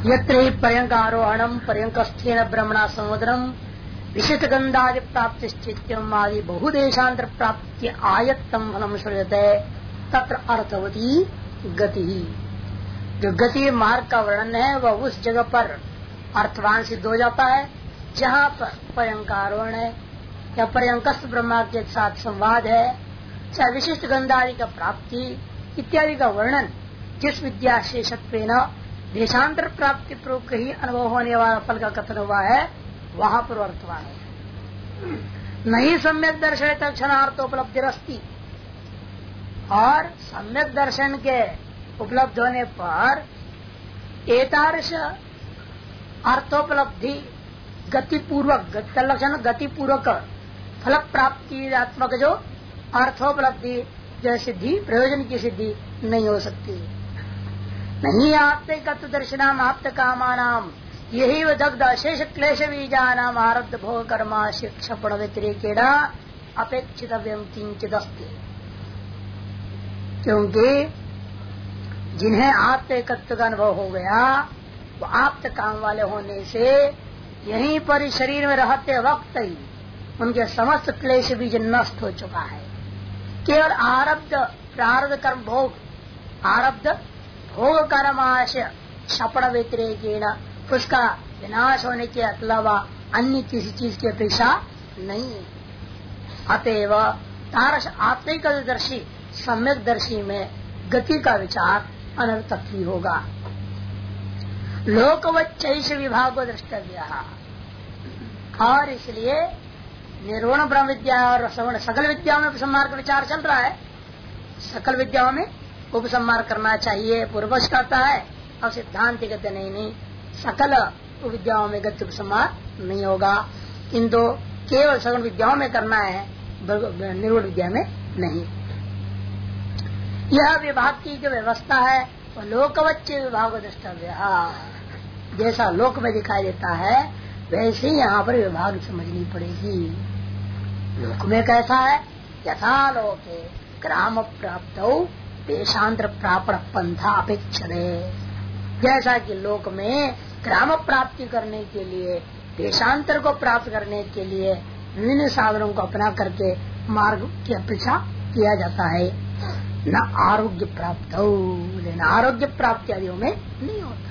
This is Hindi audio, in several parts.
यत्र हि पर्यंकारोहणम पर्यंकस्थेन ब्रह्मणा समुद्रम विशिष्ट गंधादि प्राप्ति स्थित्यम आदि बहुदेशांतर प्राप्ति आयत्तम फलम श्रूयते तत्र अर्थवती गति। जो गति मार्ग का वर्णन है वह उस जगह पर अर्थवान सिद्ध हो जाता है जहाँ पर पर्यंकारोहण है या पर्यंकस्थ ब्रह्मा के साथ संवाद है, चाहे विशिष्ट गंधादि का प्राप्ति इत्यादि का वर्णन जिस विद्या शेषत्व देशांतर प्राप्ति पूर्वक ही अनुभव होने वाला फल का कथन हुआ है वहाँ पर अर्थवान है। नहीं सम्यक दर्शन तक्षणार्थोपलब्धि रस्ती, और सम्यक दर्शन के उपलब्ध होने पर एतादृश अर्थोपलब्धि गतिपूर्वक लक्षण गतिपूर्वक फल प्राप्तित्मक जो अर्थोपलब्धि जो सिद्धि प्रयोजन की सिद्धि नहीं हो सकती। नहीं आप्त दर्शनाम आप्त कामानाम यही दग्ध अशेष क्लेश बीजानाम आरब्ध भोग कर्मा शिक्षण व्यतिरेकेण अपेक्षित किंचित अस्ति। क्योंकि जिन्हें आप्त एकत्व का अनुभव हो गया वो आप्त काम वाले होने से यहीं पर शरीर में रहते वक्त ही उनके समस्त क्लेश बीज नष्ट हो चुका है। केवल आरब्ध प्रारब्ध कर्म भोग आरब्ध भोग कर्माश क्षपण व्यतिरेकेण उसका विनाश होने के अलावा अन्य किसी चीज की अपेक्षा नहीं है। अतएव तारस आत्मिक दर्शी सम्यक दर्शी में गति का विचार अनर्थक ही होगा। लोकवच्चैष विभाग द्रष्टव्य, और इसलिए निर्गुण ब्रह्म विद्या और सकल विद्याओं में उपसंहार का विचार चल रहा है। सकल विद्याओं में उपसंहार करना चाहिए पूर्वज कहता है, और सिद्धांत कहते नहीं सकल विद्याओं में गति उपसंहार नहीं होगा, किंतु केवल सकल विद्याओं में करना है, निर्गुण विद्या में नहीं। यह विभाग की जो व्यवस्था है वह लोकवच्च विभाग द्रष्टव्य, जैसा लोक में दिखाई देता है वैसे ही यहाँ पर विभाग समझनी पड़ेगी। लोक में कैसा है? यथा लोके ग्राम प्राप्त देशांतर प्रापण पंथा अपेक्षते, जैसा कि लोक में ग्राम प्राप्ति करने के लिए देशांतर को प्राप्त करने के लिए विभिन्न साधनों को अपना करके मार्ग की अपेक्षा किया जाता है। न आरोग्य प्राप्त हो, लेकिन आरोग्य प्राप्ति आदियों में नहीं होता।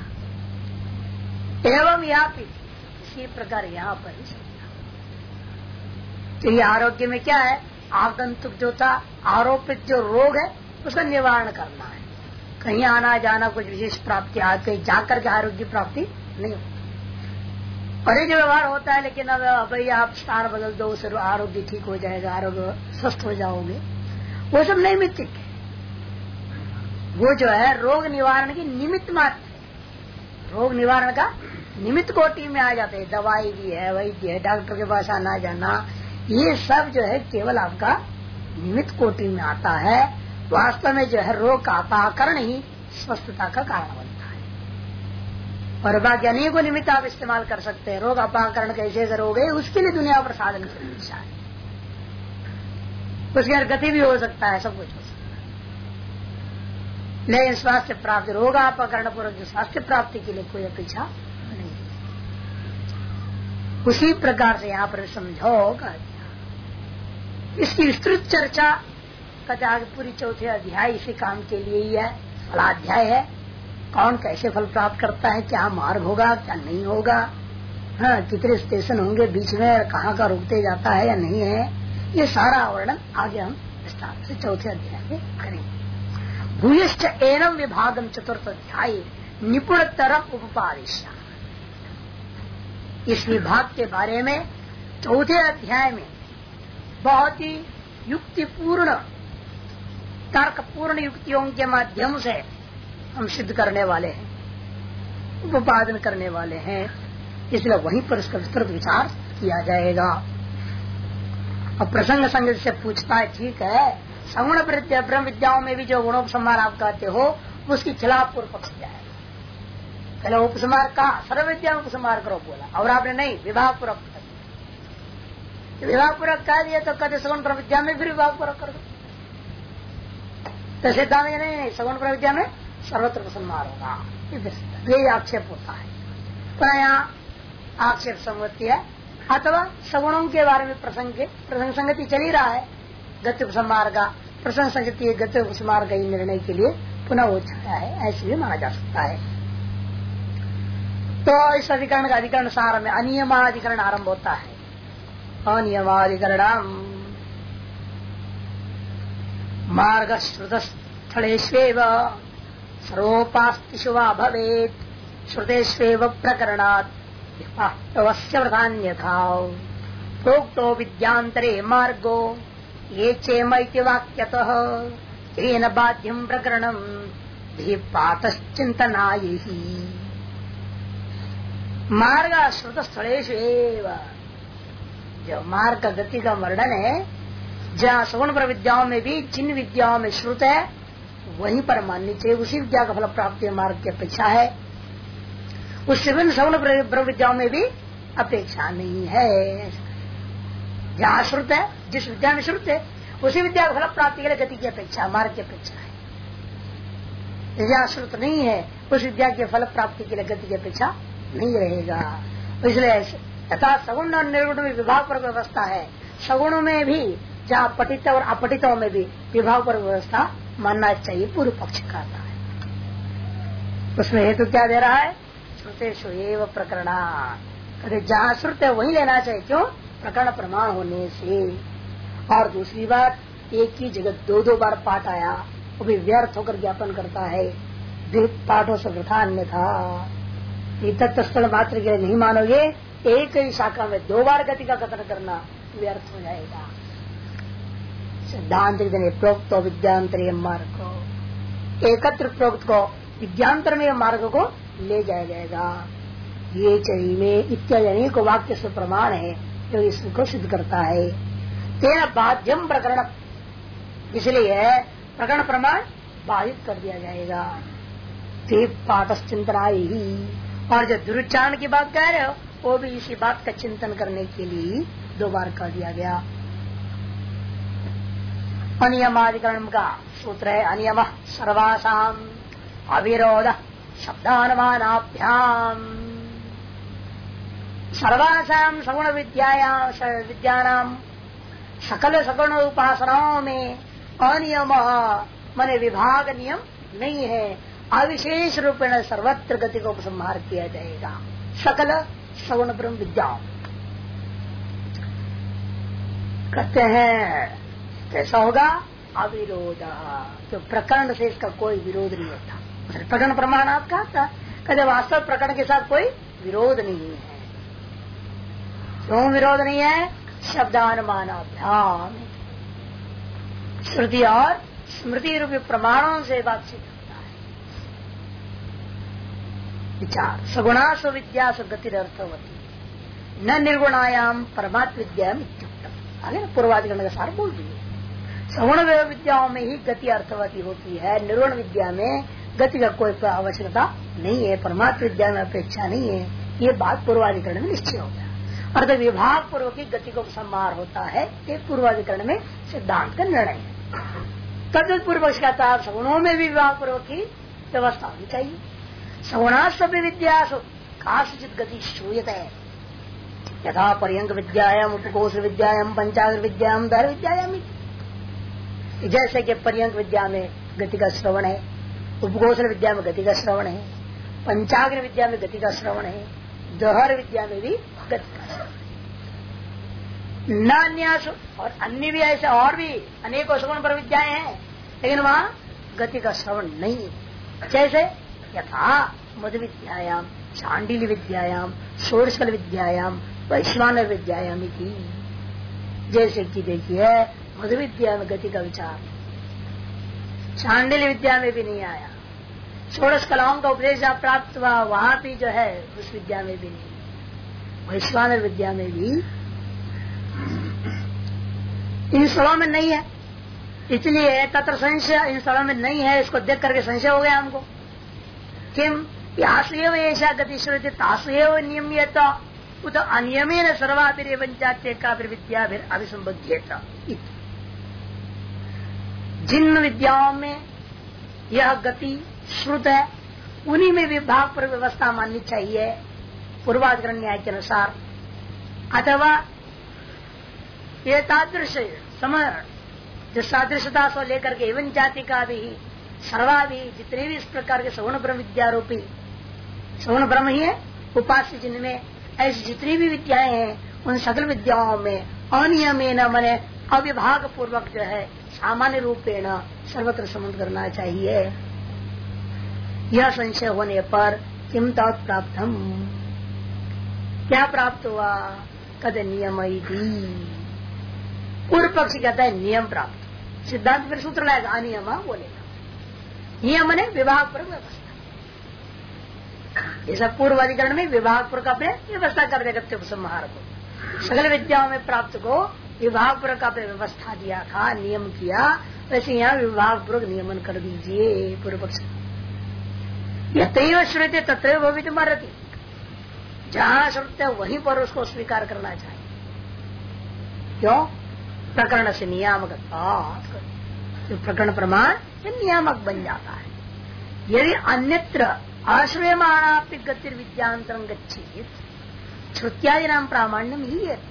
एवं यहाँ पे इसी प्रकार यहाँ पर ही समझा। तो ये आरोग्य में क्या है? आगंतुक जो था आरोपित जो रोग है उसका निवारण करना है। कहीं आना जाना कुछ विशेष प्राप्ति आ कहीं जाकर के आरोग्य प्राप्ति नहीं होती। और ये जो व्यवहार होता है लेकिन अब भाई आप स्थान बदल दो उससे आरोग्य ठीक हो जाएगा, आरोग्य स्वस्थ हो जाओगे, वो सब नैमित्तिक है। वो जो है रोग निवारण की निमित्त मात्र है। रोग निवारण का निमित्त कोटि में आ जाते हैं। दवाई भी है, वैद्य है, डॉक्टर के पास आना जाना, ये सब जो है केवल आपका निमित्त कोटि में आता है। वास्तव में जो है रोग का अपाकरण ही स्वस्थता का कारण बनता है। और बाकी अनेक को निमित्त आप इस्तेमाल कर सकते हैं। रोग अपाकरण कैसे करोगे उसके लिए दुनिया पर साधन की है। उसकी गति भी हो सकता है, सब कुछ हो सकता है, लेकिन स्वास्थ्य प्राप्ति रोगापकरण पूर्वक जो स्वास्थ्य प्राप्ति के लिए कोई अपेक्षा नहीं। उसी प्रकार से यहाँ पर समझो इसकी विस्तृत चर्चा कहते आगे पूरी चौथे अध्याय इसी काम के लिए ही है। फलाध्याय है, कौन कैसे फल प्राप्त करता है, क्या मार्ग होगा क्या नहीं होगा, हाँ कितने स्टेशन होंगे बीच में, कहाँ का रुकते जाता है या नहीं है, ये सारा वर्णन आगे हम विस्तार से चौथे अध्याय में करेंगे। भूयश्च एनम विभागम चतुर्थ अध्याय निपुण तरफ उपपादिशा। इस विभाग के बारे में चौथे अध्याय में बहुत ही युक्तिपूर्ण तर्कपूर्ण युक्तियों के माध्यम से हम सिद्ध करने वाले हैं, उपादन करने वाले हैं, इसलिए वहीं पर इसका विस्तृत विचार किया जाएगा। अब प्रसंग संग से पूछता है, ठीक है सगुण ब्रह्म विद्याओं में भी जो गुणोपसंहार आप कहते हो उसकी खिलाफ पूर्व पक्ष क्या है? पहले उपसंहार कहा सर्व विद्या में उपसंहार करो बोला, और आपने नहीं विभाग पूर्वक कर दिया। विभाग पूर्वक कह दिया तो कहते सगुण ब्रह्म विद्या में भी विभाग पूर्वक कर दो। तो सिद्धांत नहीं सगुण ब्रह्म विद्या में सर्वत्र उपसंहार होगा। ये आक्षेप होता है। पर यहाँ आक्षेप संगति है अथवा सगुणों के बारे में प्रसंग संगति चल ही रहा है। गति उपसंहार का प्रसंग संगति गति उपसंहार का निर्णय के लिए पुनः हो सकता है, ऐसे भी माना जा सकता है। तो इस अधिकरण का अधिकरण सार में अनियमाधिकरण आरंभ होता है। अनियमाधिकरण मार्ग श्रुत स्थलेष्वेव सर्वोपास्तिषु वा भवेत् श्रुतेष्वेव प्रकरणात् वास्तवस्य प्रधान्यथा प्रोक्तो विद्यांतरे मार्गो ये चेमैति वाक्यतः येन बाध्यं प्रकरणं पातश्चिन्तनायैः। मार्ग श्रुत स्थलेषु एव, जो मार्ग का गति का वर्णन है जहाँ सगुण पर विद्याओं में भी जिन विद्याओं में श्रुत है वहीं पर माननी चाहिए, उसी विद्या का फल प्राप्ति मार्ग की अपेक्षा है। उससे भी सगुण ब्रह्म विद्याओं में भी अपेक्षा नहीं है। जहाँ श्रुत है, जिस विद्या में श्रुत है उसी विद्या का फल प्राप्ति के लिए गति की अपेक्षा, मार्ग की अपेक्षा है। जहाँ श्रुत नहीं है उस विद्या के फल प्राप्ति के लिए गति की अपेक्षा नहीं रहेगा। इसलिए यथा सगुण और निर्गुण में विभाग पर व्यवस्था है, सगुणों में भी जहाँ पठित और अपठितों में भी विभाग पर व्यवस्था मानना चाहिए, पूर्व पक्ष कहता है। उसमें हेतु क्या दे रहा है? श्रुतेषु एव प्रकरणा, कहते जहाँ श्रुत है वही लेना चाहिए। क्यों? प्रकरण प्रमाण होने से। और दूसरी बात, एक ही जगह दो बार पाठ आया वो भी व्यर्थ होकर ज्ञापन करता है। पाठों से वृथा अन्यथा, तत्व स्थल मात्र के लिए नहीं मानोगे, एक ही शाखा में 2 बार गति का कथन करना व्यर्थ हो जाएगा। सिद्धांत प्रोक्त विद्यांतरीय मार्ग को, एकत्र प्रोक्त को विद्यांतर में मार्ग को ले जाया जाएगा। ये चाहिए इत्यादि अनेक वाक्य से प्रमाण है जो इसको सिद्ध करता है। तेना बाध्यम प्रकरण, इसलिए प्रकरण प्रमाण बाधित कर दिया जाएगा। पाठचिंतना ही, और जो दुरुच्चारण की बात कह रहे हो वो भी इसी बात का चिंतन करने के लिए 2 बार कर दिया गया। अनियमाधिकरण का सूत्र है अनियम सर्वासाम अविरोध शब्दानुमानाभ्याम। सर्वासाम सगुण विद्यानाम सकल सगुण उपासनाओं में अनियम माने विभाग नियम नहीं है, अविशेष रूपेण सर्वत्र गति को उपसंहार किया जाएगा। सकल सगुण ब्रह्म विद्याओं कहते हैं कैसा होगा? अविरोध, तो प्रकरण से इसका कोई विरोध नहीं होता। प्रकरण प्रमाण आप कहा कहते वास्तव प्रकरण के साथ कोई विरोध नहीं है। क्यों विरोध नहीं है? शब्दानुमानाभ्याम, श्रुति और स्मृति रूपी प्रमाणों से बातचीत होता है। विचार सगुणासु विद्यासु गतिरर्थवती न निर्गुणायाम परमात्म विद्या इत्युक्तम। आगे ना पूर्वाधिकरण का सार बोल दिए, सगुण विद्याओं में ही गति अर्थवती होती है, निर्गुण विद्या में गति का कोई आवश्यकता नहीं है, परमात्म विद्या में अपेक्षा नहीं है। ये बात पूर्वाधिकरण में निश्चय हो गया। अर्थात विभाग पूर्वक की गति को संहार होता है, ये पूर्वाधिकरण में सिद्धांत का निर्णय है। तद पूर्व पक्ष कहता है सगुणों में भी विभाग पूर्वक की व्यवस्था होनी चाहिए। सगुणास्व विद्यासु काचित गति श्रूयते है, यथा पर्यंक विद्यायाम उपकोष विद्यायाम पंचाग्र विद्यायाम धैर्य विद्यायाम। जैसे कि पर्यंक विद्या में गति का श्रवण है, उपकोष विद्या में गति का श्रवण है, पंचाग्र विद्या में गति का श्रवण है, दहर विद्या में भी गति का श्रवण है। न अन्यासु, और अन्य भी ऐसे और भी अनेकों सगुण पर विद्याएं हैं, लेकिन वहां गति का श्रवण नहीं है। जैसे यथा मधु विद्यायाम चांडिल्य विद्यायाम षोडशकल विद्यायाम वैश्वानर विद्यायाम की। जैसे कि देखिए मधु विद्या में गति का विचार, चांडिल्य विद्या में भी नहीं आया, षोडश कलाओं का उपदेश जहाँ प्राप्त हुआ वहां भी जो है उस विद्या में भी नहीं, वैश्वानर विद्या में भी इन स्थलों में नहीं है। इसलिए तत्र संशय, इन स्थलों में नहीं है, इसको देख करके संशय हो गया हमको। किम यासुएव ऐसा गति श्रुति तासुएव नियम्यत उत अनियमेन सर्वाभिरेवंचात्येका विद्या फिर अभिसंबध्येत। जिन विद्याओं में यह गति श्रुत है उन्हीं में विभाग पर व्यवस्था माननी चाहिए पूर्वाधिकरण न्याय के अनुसार। अथवा ये तादृश समरण जो सादृशता से लेकर के एवं जाति का भी सर्वा भी जितने भी इस प्रकार के सगुण ब्रह्म विद्यारूपी सगुण ब्रह्म ही है उपास्य जिनमें ऐसी जितनी भी विद्याएं हैं उन सकल विद्याओं में अनियमेन मने अविभाग पूर्वक जो है सामान्य रूपेण सर्वत्र संबंध करना चाहिए। यह संशय होने पर किम तात प्राप्तम क्या प्राप्त हुआ कद नियम पूर्व पक्षी कहता है नियम प्राप्त। सिद्धांत फिर सूत्र लाएगा अनियम बोलेगा नियम ने विभाग पर व्यवस्था जैसा पूर्व अधिकरण में विभाग पूर्वक अपने व्यवस्था कर देगा उपसंहार को सकल विद्याओं में प्राप्त को विभाग पूर्वक अपने व्यवस्था दिया था नियम किया वैसे यहाँ विभाग पूर्वक नियमन कर दीजिए पूर्व पक्ष। यतैव श्रुते तत्रैव भवितुम् अर्हति जहाँ श्रुते वहीं पर उसको स्वीकार करना चाहिए। क्यों प्रकरण से नियामक प्रकरण प्रमाण नियामक बन जाता है। यदि अन्यत्र अश्रूयमाणापि गतिर विद्यांतरं गच्छेत् श्रुत्यादि नाम प्रामाण्यम ही है।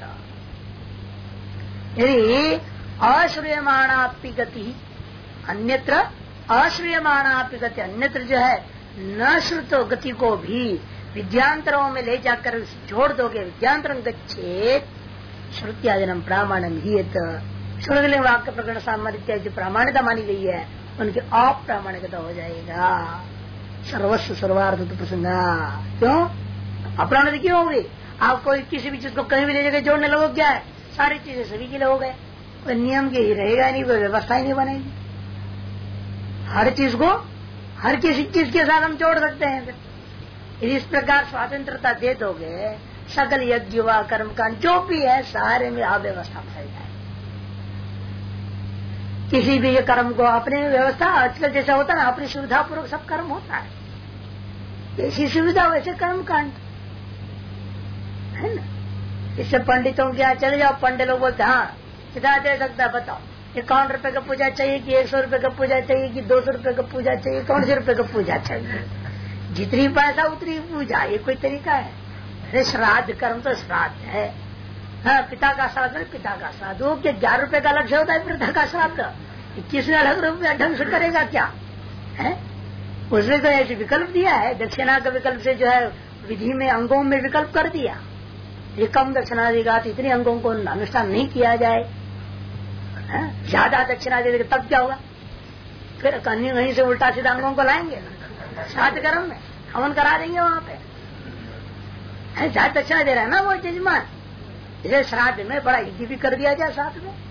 यदि अश्रूयमाणापि गति अन्यत्र अश्रूयमाणापि गति अन्यत्र जो है न श्रुत गति को भी विद्यांतरों में ले जाकर जोड़ दोगे विद्यांतरं गच्छेत् श्रुत्यादि नाम प्रामाण्यम ही है। श्रुतिलिंग वाक्य प्रकरण सामर्थ्य जो प्रामाण्यता मानी गई है उनकी अप्रामाणिकता हो जाएगा। सर्वस्व सर्वार्थ प्रसंगा क्यों अप्रामाणिक क्यों होगी। आप कोई किसी भी चीज को कहीं भी ले जाकर जोड़ने लगो क्या है सारी चीजें सभी के लिए हो गए कोई नियम के ही रहेगा नहीं कोई व्यवस्था ही नहीं बनेगी। हर चीज को हर किसी चीज के साथ हम जोड़ सकते हैं। यदि इस प्रकार स्वतंत्रता दे दोगे सकल यज्ञ व कर्मकांड जो भी है सारे में अव्यवस्था फैल जाए। किसी भी कर्म को अपने व्यवस्था आजकल जैसा होता है ना अपनी सुविधा पूर्वक सब कर्म होता है जैसी सुविधा वैसे कर्म कांड है ना। इससे पंडितों के यहाँ चले जाओ पंडित लोग बोलते हाँ कितना दे सकता है बताओ 51 रुपए का पूजा चाहिए कि 100 रुपए का पूजा चाहिए कि 200 रुपए का पूजा चाहिए कौन से रुपए का पूजा चाहिए जितनी पैसा उतनी पूजा ये कोई तरीका है। अरे श्राद्ध कर्म तो श्राद्ध है हाँ पिता का श्राद्ध है पिता का श्राद्ध वो क्या 11 रुपए का लक्ष्य होता है पिता का श्राद्ध किसने अलग रुपया ढंग से करेगा क्या है। उसने तो ऐसे विकल्प दिया है दक्षिणा का विकल्प से जो है विधि में अंगों में विकल्प कर दिया ये कम दक्षिणा देगा तो इतने अंगों को अनुष्ठान नहीं किया जाए ज्यादा दक्षिणा दे तब क्या होगा फिर कहीं कहीं से उल्टा सीधा अंगों को लाएंगे श्राद्ध कर्म में हवन करा देंगे वहां पे ज्यादा दक्षिणा दे रहा है ना वो जजमान इसे श्राद्ध में बड़ा इजी भी कर दिया जाए साथ में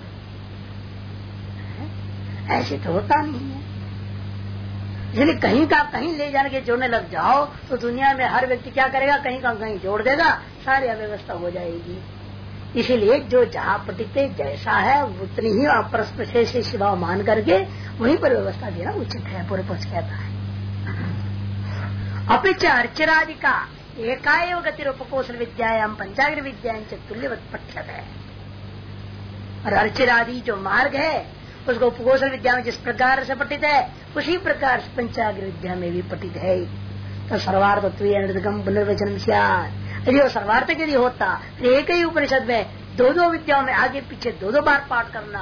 ऐसे तो होता नहीं है। इसलिए कहीं का कहीं ले जाने के जोड़ने लग जाओ तो दुनिया में हर व्यक्ति क्या करेगा कहीं का कहीं जोड़ देगा सारी अव्यवस्था हो जाएगी। इसीलिए जो जहाँ पटित जैसा है उतनी ही अपरस्पर से शिवा मान करके वहीं पर व्यवस्था देना उचित है पूर्व पक्ष कहता है। अपिच अर्चरादि का एकाएव गतिरूपकोशल विद्यायाम पंचाग्र विद्यां तुल्यवत पठ्यत है। और अर्चरादि जो मार्ग है उसको उपकोशल विद्या में जिस प्रकार से पठित है उसी प्रकार से पंचाग्र विद्या में भी पठित है। तो सर्वार्थत्व पुनर्वचन यदि वो सर्वार्थक यदि होता एक ही उपनिषद में दो विद्याओं में आगे पीछे दो बार पाठ करना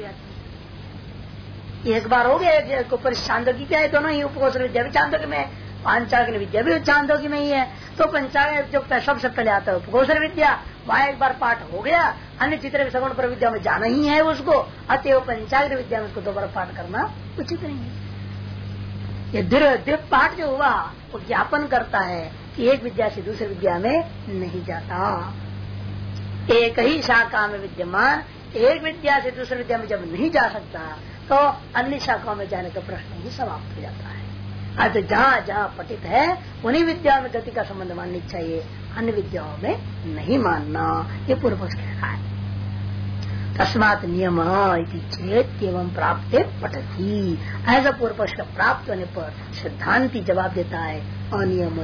एक बार हो गया एक उपनिषद चांदोग्य क्या है दोनों ही उपकोशल विद्या भी चांदोग्य में पांचाग्नि विद्या भी चांदोग्य में ही है। तो पंचाग्नि जो सबसे पहले आता है उपकोशल विद्या वहाँ एक बार पाठ हो गया अन्य चित्र सगुण पर विद्या में जाना ही है उसको अतएव पंचाग्नि विद्या में उसको दोबारा पाठ करना उचित नहीं है। ये दृढ़ पाठ जो हुआ वो ज्ञापन करता है कि एक विद्या से दूसरी विद्या में नहीं जाता। एक ही शाखा में विद्यमान एक विद्या से दूसरी विद्या में जब नहीं जा सकता तो अन्य शाखाओं में जाने का प्रश्न ही समाप्त हो जाता है। अतः जहाँ जहाँ पठित है उन्हीं विद्याओं में गति का संबंध माननी चाहिए अन्य विद्याओं में नहीं मानना ये पूर्व पक्ष कह रहा है। तस्मात् नियम चेत एवं प्राप्त पठती ऐसा पूर्व पक्ष का प्राप्त होने पर सिद्धांति जवाब देता है अनियम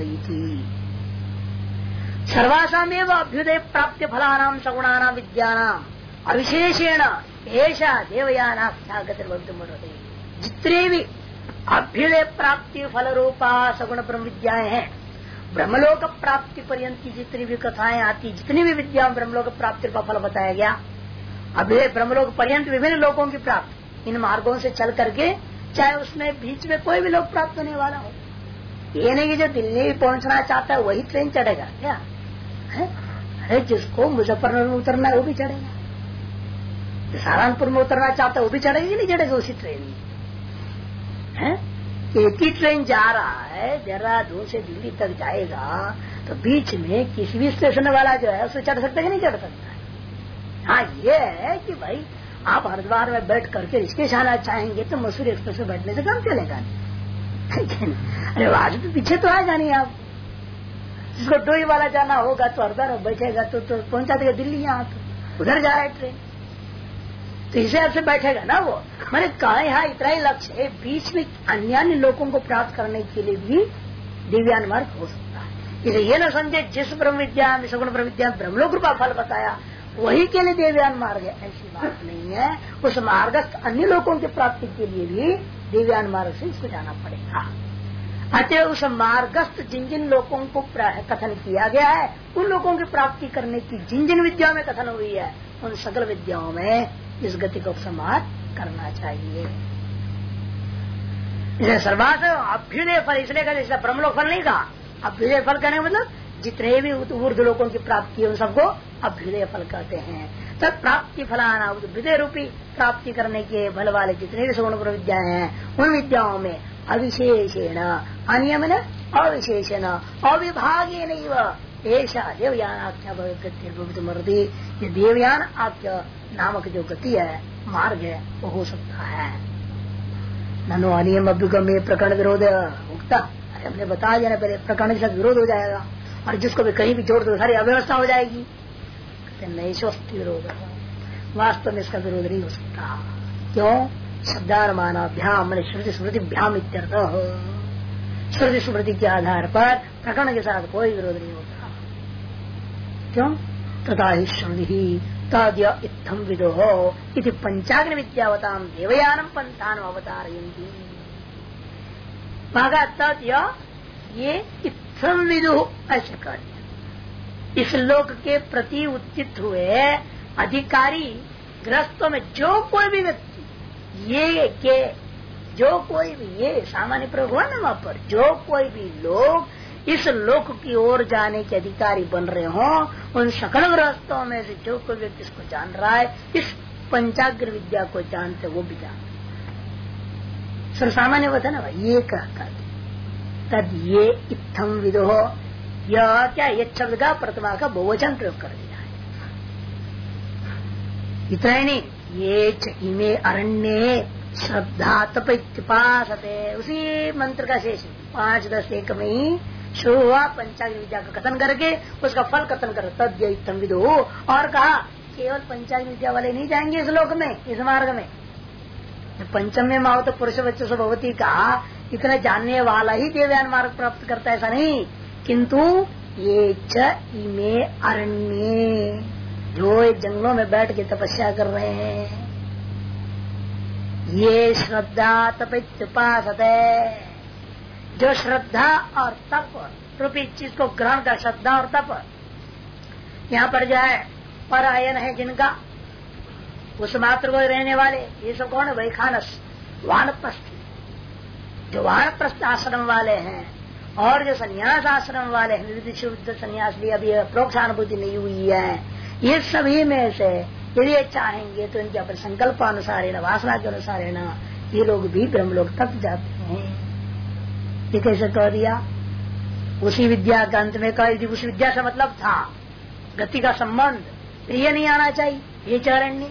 सर्वासामेव अभ्युदय प्राप्त फलानाम सगुणानाम विद्यानाम अविशेषेण ऐसा देवयाना जितने भी अभ्युदय प्राप्ति फल रूपा सगुण ब्रह्म विद्याएं हैं। ब्रह्मलोक प्राप्ति पर्यंत की जितनी भी कथाएं आती, जितनी भी विद्या ब्रह्मलोक प्राप्ति का फल बताया गया, अभ्युदय ब्रह्मलोक पर्यंत विभिन्न लोगों की प्राप्ति, इन मार्गों से चल करके, चाहे उसमें बीच में कोई भी लोग प्राप्त होने वाला हो। ये नहीं कि जो दिल्ली पहुंचना चाहता है वही ट्रेन चढ़ेगा क्या है? अरे जिसको मुजफ्फरनगर में उतरना है वो भी चढ़ेगा, सहारनपुर में उतरना चाहता है वो भी चढ़ेगा कि नहीं चढ़ेगा उसी ट्रेन में है? एक ही ट्रेन जा रहा है, देहरादून से दिल्ली तक जाएगा, तो बीच में किसी भी स्टेशन वाला जो है उससे चढ़ सकता है कि नहीं चढ़ सकता है? हाँ, ये है कि भाई आप हरिद्वार में बैठ करके ऋषिकेश आना चाहेंगे तो मसूरी एक्सप्रेस में बैठने से काम चलेगा नहीं। अरे आज तो पीछे तो आएगा नहीं। आप जिसको डोई वाला जाना होगा तो हरिद्वार बैठेगा तो पहुंचा देगा दिल्ली, यहाँ तो उधर जा रहा है ट्रेन, तो इसे आपसे बैठेगा ना वो। मैंने कहा यहाँ इतना ही लक्ष्य है, बीच में अन्य लोगों को प्राप्त करने के लिए भी दिव्यान मार्ग हो सकता है। इसे ये न समझे जिस ब्रह्म विद्या सगुण ब्रह्म विद्या ब्रह्मलोक रूपा फल बताया वही के लिए दिव्यान मार्ग है, ऐसी बात नहीं है। उस मार्गस्थ अन्य लोगों की प्राप्ति के लिए भी दिव्यान मार्ग से इसको जाना पड़ेगा। अतः उस मार्गस्थ जिन जिन लोगों को कथन किया गया है, उन लोगों की प्राप्ति करने की जिन जिन विद्याओं में कथन हुई है, उन सकल विद्याओं में इस गति को समाप्त करना चाहिए। इसे सर्वात अभ्युदय फल इसलिए कहते, इसलिए ब्रह्मलोक फल नहीं कहा। अभ्युदय फल कहने मतलब जितने भी ऊर्ध्व लोगों की प्राप्ति है उन सबको अभ्युदय फल कहते हैं। तब प्राप्ति फलाना विद्या रूपी प्राप्ति करने के फल वाले जितने भी सगुण विद्याएं हैं, उन विद्याओं में अविशेषेण अनियमन अविशेषण अविभागे नहीं ऐसा देवयान आख्या मर्दी, ये देवयान आख्या नामक जो गति है, मार्ग है, वो हो सकता है। ननो अनियम अभ्युगम प्रकरण विरोध उगता, अरे हमने बता दिया ना पहले, प्रकरण के साथ विरोध हो जाएगा और जिसको भी कहीं भी जोड़ दो सारी अव्यवस्था हो जाएगी। नहीं स्वस्थ विरोध, वास्तव में इसका विरोध नहीं हो सकता। क्यों? शब्दानुमानाभ्याम मैंने श्रुति स्मृति भ्याम इत्यर्थ, श्रुति स्मृति के आधार पर प्रकरण के साथ कोई विरोध नहीं होता। क्यों? तथा ही श्रुति तद्य इत्थम विदो इति पंचाग्नि विद्यावताम देवयानम पंथान अवतारयन्ति। भागा तद्य ये इत्थम विदो ऐसे कर, इस लोक के प्रति उत्थित हुए अधिकारी गृहस्थों में जो कोई भी व्यक्ति, ये के जो कोई भी, ये सामान्य प्रयोग हुआ ना वहां पर, जो कोई भी लोग इस लोक की ओर जाने के अधिकारी बन रहे हों, उन सकल गृहस्थों में से जो कोई व्यक्ति इसको जान रहा है, इस पंचाग्र विद्या को जानते वो भी जानते। सर सामान्य होता है ना, ये कहता तद ये इत्थम विदो, यह क्या ये शब्द का प्रथमा का बहुवचन प्रयोग कर दिया है। इतना ही नहीं, ये इमे अरण्ये श्रद्धा तपस्ते, उसी मंत्र का शेष 5-10 में ही शुरू हुआ पंचाग्नि विद्या का कथन करके उसका फल कथन कर तद इत्थम विदो। और कहा केवल पंचाग्नि विद्या वाले नहीं जाएंगे इस लोक में, इस मार्ग में। पंचम में माओ तो पुरुष बच्चों से भगवती का इतना जानने वाला ही देवयान मार्ग प्राप्त करता है, ऐसा नहीं। किंतु ये च इमे अरण्ये, जो जंगलों में बैठ के तपस्या कर रहे हैं, ये श्रद्धा तपस्ते, जो श्रद्धा और तप रूपी चीज को ग्रहण कर, श्रद्धा और तप यहाँ पर जो है पर आयन है जिनका, उस मात्र को रहने वाले, ये सब कौन है? वैखानस वानप्रस्थ, जो वानप्रस्थ आश्रम वाले हैं और जो संन्यास आश्रम वाले हैं, विविध शुद्ध संन्यास लिए अभी प्रोक्षानुभूति नहीं हुई है, ये सभी में से यदि ये चाहेंगे तो इनके अपने संकल्पानुसार वासना के अनुसार ये लोग भी ब्रह्मलोक तक जाते हैं। ये कैसे कह दिया? उसी विद्या के अंत में कहा, उस विद्या से मतलब था गति का संबंध, तो ये नहीं आना चाहिए, ये चारण्य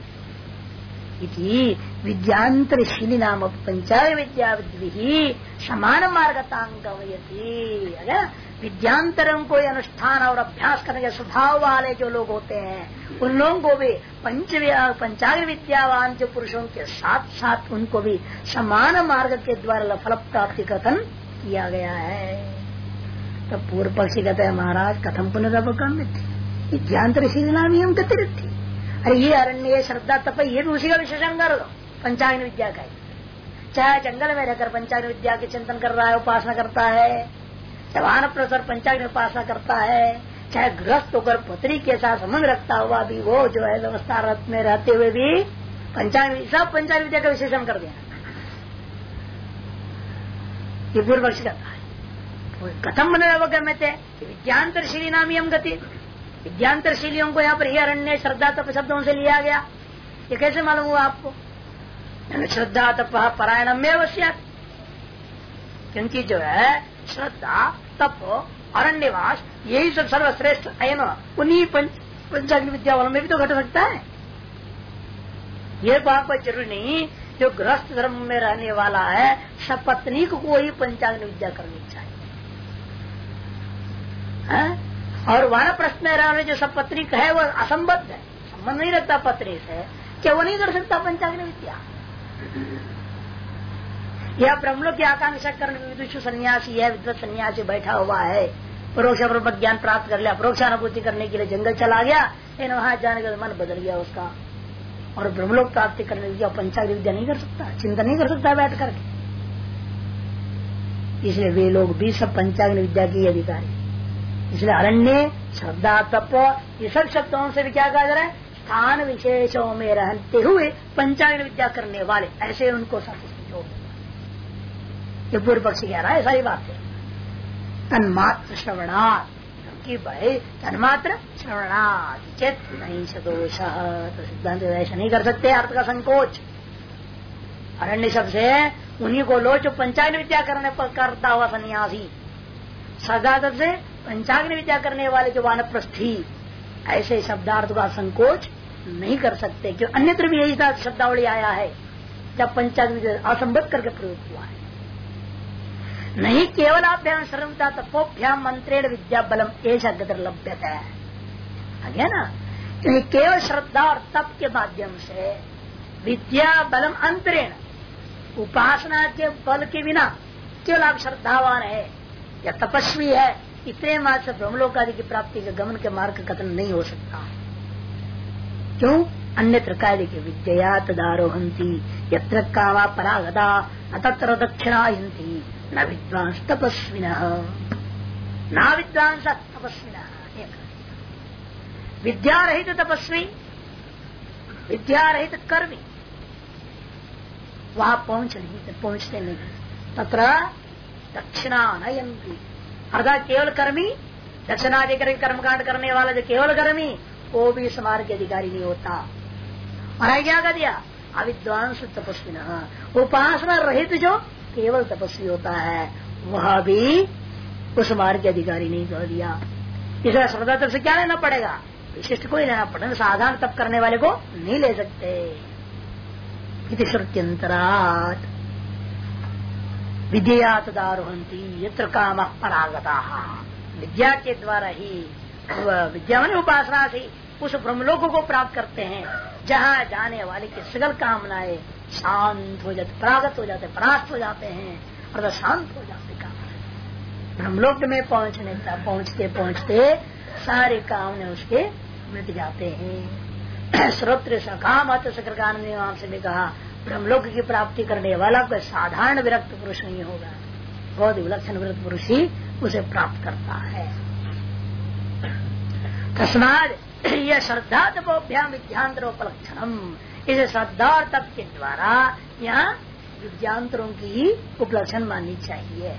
विद्यांतरशीली नाम पंचाग्नि विद्या विधि समान मार्गतांगमयति। अगर विद्यांतरम कोई अनुष्ठान और अभ्यास करने के स्वभाव वाले जो लोग होते हैं, उन लोगों को भी पंचाग्नि विद्यावान जो पुरुषों के साथ साथ उनको भी समान मार्ग के द्वारा फल प्राप्ति कथन किया गया है। तो पूर्व पक्षी कहते हैं महाराज कथम पुनरअवगम विद्यांतरशीली नाम हम गतिरिद्धि। अरे ये अरण्य, ये श्रद्धा तप, ये भी उसी का विशेषण कर दो, पंचाग्नि विद्या का। चाहे जंगल में रहकर पंचाग्नि विद्या के चिंतन कर रहा है, उपासना करता है, चाहे वानप्रस्थ पंचाग्नि उपासना करता है, चाहे गृहस्थ होकर पत्नी के साथ संबंध रखता हुआ भी वो जो है व्यवस्था रथ में रहते हुए भी पंचाग्नि, सब पंचाग्नि विद्या का विशेषण कर दिया। ये पूर्व पक्ष करता है। कथम मनोगम्यते विद्यांतरशीली नामी हम गति, विद्यांतरशीलियों को यहाँ पर अरण्य श्रद्धा तप शब्दों से लिया गया। ये कैसे मालूम हुआ आपको? श्रद्धा तप परायणम में अवश्य, क्योंकि जो है श्रद्धा तप अरण्यवास यही सब सर्वश्रेष्ठ है ना, उन्हीं पंचाग्नि विद्या वालों में भी तो घट सकता है। ये बात पर जरूरी नहीं जो गृहस्थ धर्म में रहने वाला है सपत्नी को ही पंचाग्नि विद्या करनी चाहिए है? और वानप्रस्थ में रहने जो सपत्नी है वो असंबद्ध है, संबंध नहीं रखता पत्नी से, क्या वो नहीं कर सकता पंचाग्नि विद्या? यह ब्रह्मलोक की आकांक्षा करने विदुषु सन्यासी है, विद्वत सन्यासी बैठा हुआ है, परोक्ष ब्रह्म ज्ञान प्राप्त कर लिया, परोक्षानुभूति करने के लिए जंगल चला गया, लेकिन वहां जाने का मन बदल गया उसका, और ब्रह्मलोक प्राप्ति करने के लिए पंचाग्नि विद्या नहीं कर सकता, चिंता नहीं कर सकता बैठ करके। इसलिए वे लोग भी सब पंचाग्नि विद्या के अधिकारी। इसलिए अरण्य श्रद्धा तप ये सब शब्दों से भी क्या कहा जा रहा है? स्थान विशेषों में रहते हुए पंचाग्नि विद्या करने वाले, ऐसे उनको समझो। ये पूर्व पक्षी कह रहा है सारी बात है। तन्मात्र श्रवणात्, क्योंकि भाई तन्मात्र श्रवणात् चेत नहीं सदोष, तो सिद्धांत ऐसा नहीं कर सकते। अर्थ का संकोच अरण्य शब्द से उन्हीं को लो जो पंचाग्नि विद्या करने पर करता हुआ सन्यासी, सदादत से पंचाग्नि विद्या करने वाले जो वानप्रस्थी, ऐसे शब्दार्थ का संकोच नहीं कर सकते। क्यों? अन्यत्र भी यही शब्दावली आया है जब पंचाग्नि विद्या असंबद्ध करके प्रयोग हुआ है। नहीं केवल अभ्याम सर्वता तपोभ्याम मंत्रेण विद्या बलम ऐसा दुर्लभ्यता है गया ना, क्योंकि केवल श्रद्धा और तप के माध्यम से विद्या बलम अंतरेण, उपासना के बल के बिना केवल आप श्रद्धावान है या तपस्वी है, इतने मात्र से ब्रह्मलोक आदि की प्राप्ति के गमन के मार्ग का कथन नहीं हो सकता। क्यों? अन्यत्र कार्य के विद्या तदारोहंती यत्र कामा परागता न तत्र दक्षिणायन्ति न विद्वांस तपस्विनः, न विद्वांस तपस्विनः। विद्या रहित तपस्वी, विद्या रहित कर्मी वहां पहुंचते नहीं। तत्र दक्षिणायन्ति, अर्थात केवल कर्मी, दक्षिणादि करके कर्मकांड करने वाला जो केवल कर्मी, वो भी इस मार्ग के अधिकारी नहीं होता। और क्या कर दिया? अविद्वांस तपस्विनः, उपासना रहित जो केवल तपस्वी होता है वह भी उस मार्ग के अधिकारी नहीं कर दिया। इसलिए श्रद्धा तप से क्या लेना पड़ेगा? विशिष्ट को ही लेना पड़ेगा, साधारण तप करने वाले को नहीं ले सकते। इति श्रुत्यंतरात् विद्या तदारोहंती यत्र कामः परागताः, विद्या के द्वारा ही विद्या माने उपासना से उस ब्रह्मलोक को प्राप्त करते हैं जहाँ जाने वाले की सगल कामनाएं शांत हो जाते, परागत हो जाते, परास्त हो जाते हैं, और शांत हो जाते कामनाएं। ब्रह्मलोक में पहुँचते पहुँचते सारे कामने उसके मिट जाते हैं। श्रोत्र सकाम सकरकान से भी कहा, ब्रह्मलोक की प्राप्ति करने वाला कोई साधारण विरक्त पुरुष नहीं होगा, बहुत विलक्षण विरक्त पुरुष ही उसे प्राप्त करता है। तस्माद यह श्रद्धा तपोभ्याम विद्यांतरोपलक्षणम, इसे श्रद्धा और तप के द्वारा यहाँ विद्यांतरों की उपलक्षण माननी चाहिए।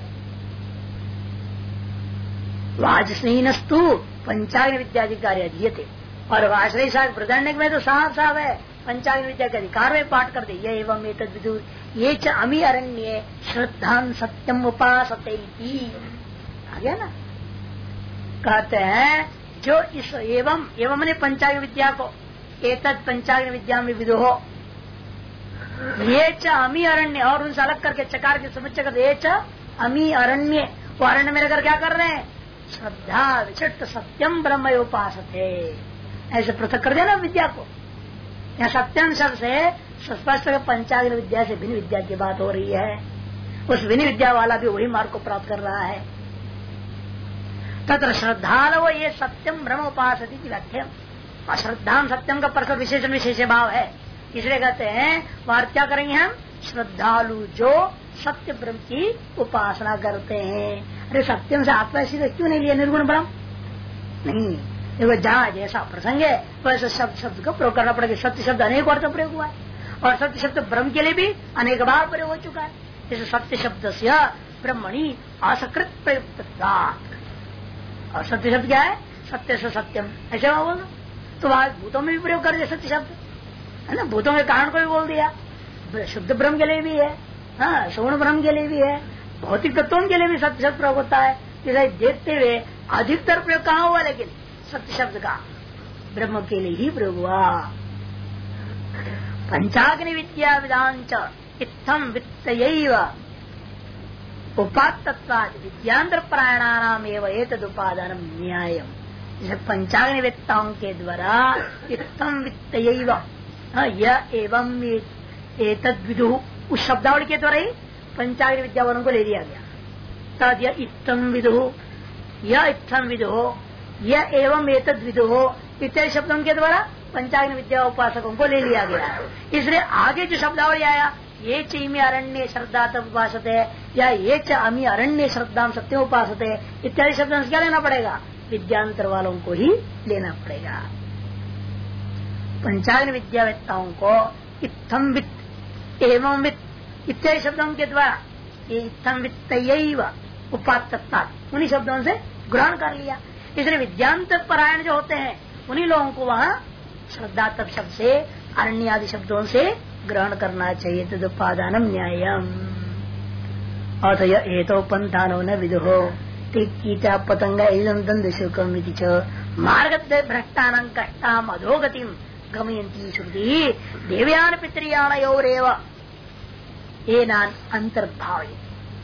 वाजस्नेहिनस्तु पंचाग्नि विद्याधिकारी अधीयते, और वाजस्नेही साहब बृदंडक में तो साफ साफ है पंचाग्नि विद्या के अधिकार में पाठ कर दे। ये एवं एतद् विदुर ये च अमी अरण्ये श्रद्धां सत्यम उपासते आ गया ना। कहते हैं जो इस एवं ने पंचाग्नि विद्या को एतत् पंचाग्नि विद्या में विदुहो, ये च अमी अरण्य, और उनसे अलग करके चकार के समुच्चय कर ये च अमी अरण्य, वो अरण्य में रहकर क्या कर रहे हैं? श्रद्धा विशिष्ट सत्यम ब्रह्म उपासते, ऐसे पृथक कर देना विद्या को। यहाँ सत्यम शब्द से स्पष्ट पंचाग्नि विद्या से भिन्न विद्या की बात हो रही है। उस भिन्न विद्या वाला भी वही मार्ग को प्राप्त कर रहा है। तत्र श्रद्धालव ये सत्यम ब्रह्म उपासती की व्याख्या, और श्रद्धा सत्यम का परस्पर विशेषण विशेष भाव है, इसलिए कहते हैं वहां क्या करेंगे हम? श्रद्धालु जो सत्य ब्रह्म की उपासना करते हैं। अरे सत्यम से आत्मा सिद्ध क्यों नहीं लिया निर्गुण ब्रह्म? नहीं, देखो जहाँ जैसा प्रसंग है वैसे शब्द का प्रयोग करना पड़ेगा। सत्य शब्द अनेक बार प्रयोग हुआ है और सत्य शब्द ब्रह्म के लिए भी अनेक बार प्रयोग हो चुका है। जैसे सत्य शब्द से ब्रह्मणि असकृत प्रयुक्त। और सत्य शब्द क्या है? सत्य से सत्यम, ऐसे वहां बोलो तो वहां भूतों में भी प्रयोग कर दिया सत्य शब्द, है ना। भूतों के कारण को भी बोल दिया, शुद्ध ब्रह्म के लिए भी है, हाँ, सगुण ब्रह्म के लिए भी है, भौतिक तत्वों के लिए भी सत्य शब्द प्रयोग होता है। इसे देखते हुए अधिकतर प्रयोग कहाँ हुआ? लेकिन सत्य शब्द का ब्रह्म के लिए ही प्रयोग हुआ। पंचाग्नि विद्या विधान च इत्थम वित्तयैव उपात्तत्वाद विद्यांतर प्राणानाम एवं एतद उपादानम न्यायम। जैसे पंचाग्नि वेत्ताओं के द्वारा इत्थम वित्तयैव यह एवं एतद विदु, उस शब्दावली के द्वारा ही पंचाग्नि विद्या वालों को ले लिया गया। तद यह इत्थम विदु, यह इत्थम विदु, यह एवं एतद विदु इत्यादि शब्दों के द्वारा पंचाग्नि विद्या उपासकों को ले लिया गया। इसलिए आगे जो शब्दावली आया ये चीमी अरण्य श्रद्धा तब उपासते या ये च अमी अरण्य श्रद्धा सत्य उपासते इत्यादि शब्दों से क्या लेना पड़ेगा? विद्यांतर वालों को ही लेना पड़ेगा। पंचाग्नि विद्यावेत्ताओं को इत्थम वित्त एवं वित्त इत्यादि शब्दों के द्वारा ये इत्थम वित्तयैव उपात्तत्वात् उन्हीं शब्दों से ग्रहण कर लिया। इसलिए विद्यांतर परायण जो होते हैं उन्हीं लोगों को वहाँ श्रद्धा तब शब्द से अरण्य आदि शब्दों से ग्रहण करना चाहिए। तदुपादानम न्यायम अथ एतो पंथानो न विदुहो कीटा पतंगा शुकम मार्गद्वय भ्रष्टान कष्टाम अधोगतिम गमयंती श्रुति देवयान पितृयाणयोरेव एनान अंतर्भावयति।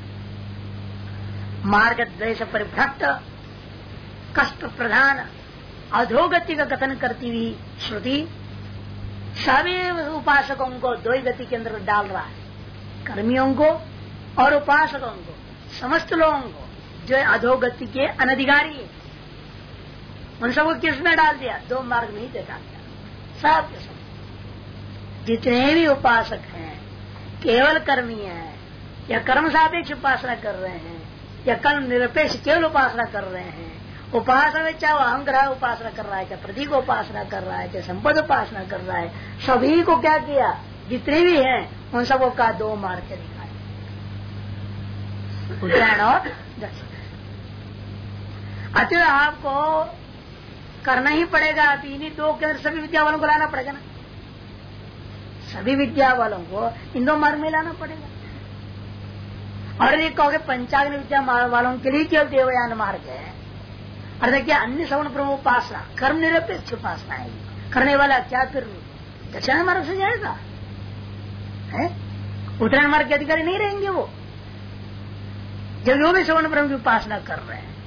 मार्गद्वय से परिभ्रष्ट कष्ट प्रधान अधोगति का कथन करती हुई श्रुति सभी उपासकों को दो ही गति के अंदर डाल रहा है, कर्मियों को और उपासकों को, समस्त लोगों को जो अधोगति के अनधिकारी है उन सबको किसमें डाल दिया? दो मार्ग में ही देखा गया। सब के सब जितने भी उपासक हैं केवल कर्मी हैं या कर्म सापेक्ष उपासना कर रहे हैं या कर्म निरपेक्ष केवल उपासना कर रहे हैं। उपासना में चाहे अहंग्रह उपासना कर रहा है, चाहे प्रतीक उपासना कर रहा है, चाहे संपद उपासना कर रहा है, सभी को क्या किया? जितने भी हैं उन सबको का दो मार्ग के दिखाए, उत्तरायण और दक्षिण। अतः आपको करना ही पड़ेगा, इन्हीं दो के अंदर सभी विद्या वालों को लाना पड़ेगा ना, सभी विद्या वालों को इन दो मार्ग में लाना पड़ेगा। और ये कहोगे पंचाग्नि विद्या वालों के लिए केवल देवयान मार्ग है, अर्थात क्या अन्य सवर्ण ब्रह्म उपासना कर्म निरपेक्ष उपासना है करने वाला क्या फिर दक्षिण मार्ग से जाएगा? उत्तरायण मार्ग के अधिकारी नहीं रहेंगे वो, जब वो भी सवर्ण ब्रह्म की उपासना कर रहे हैं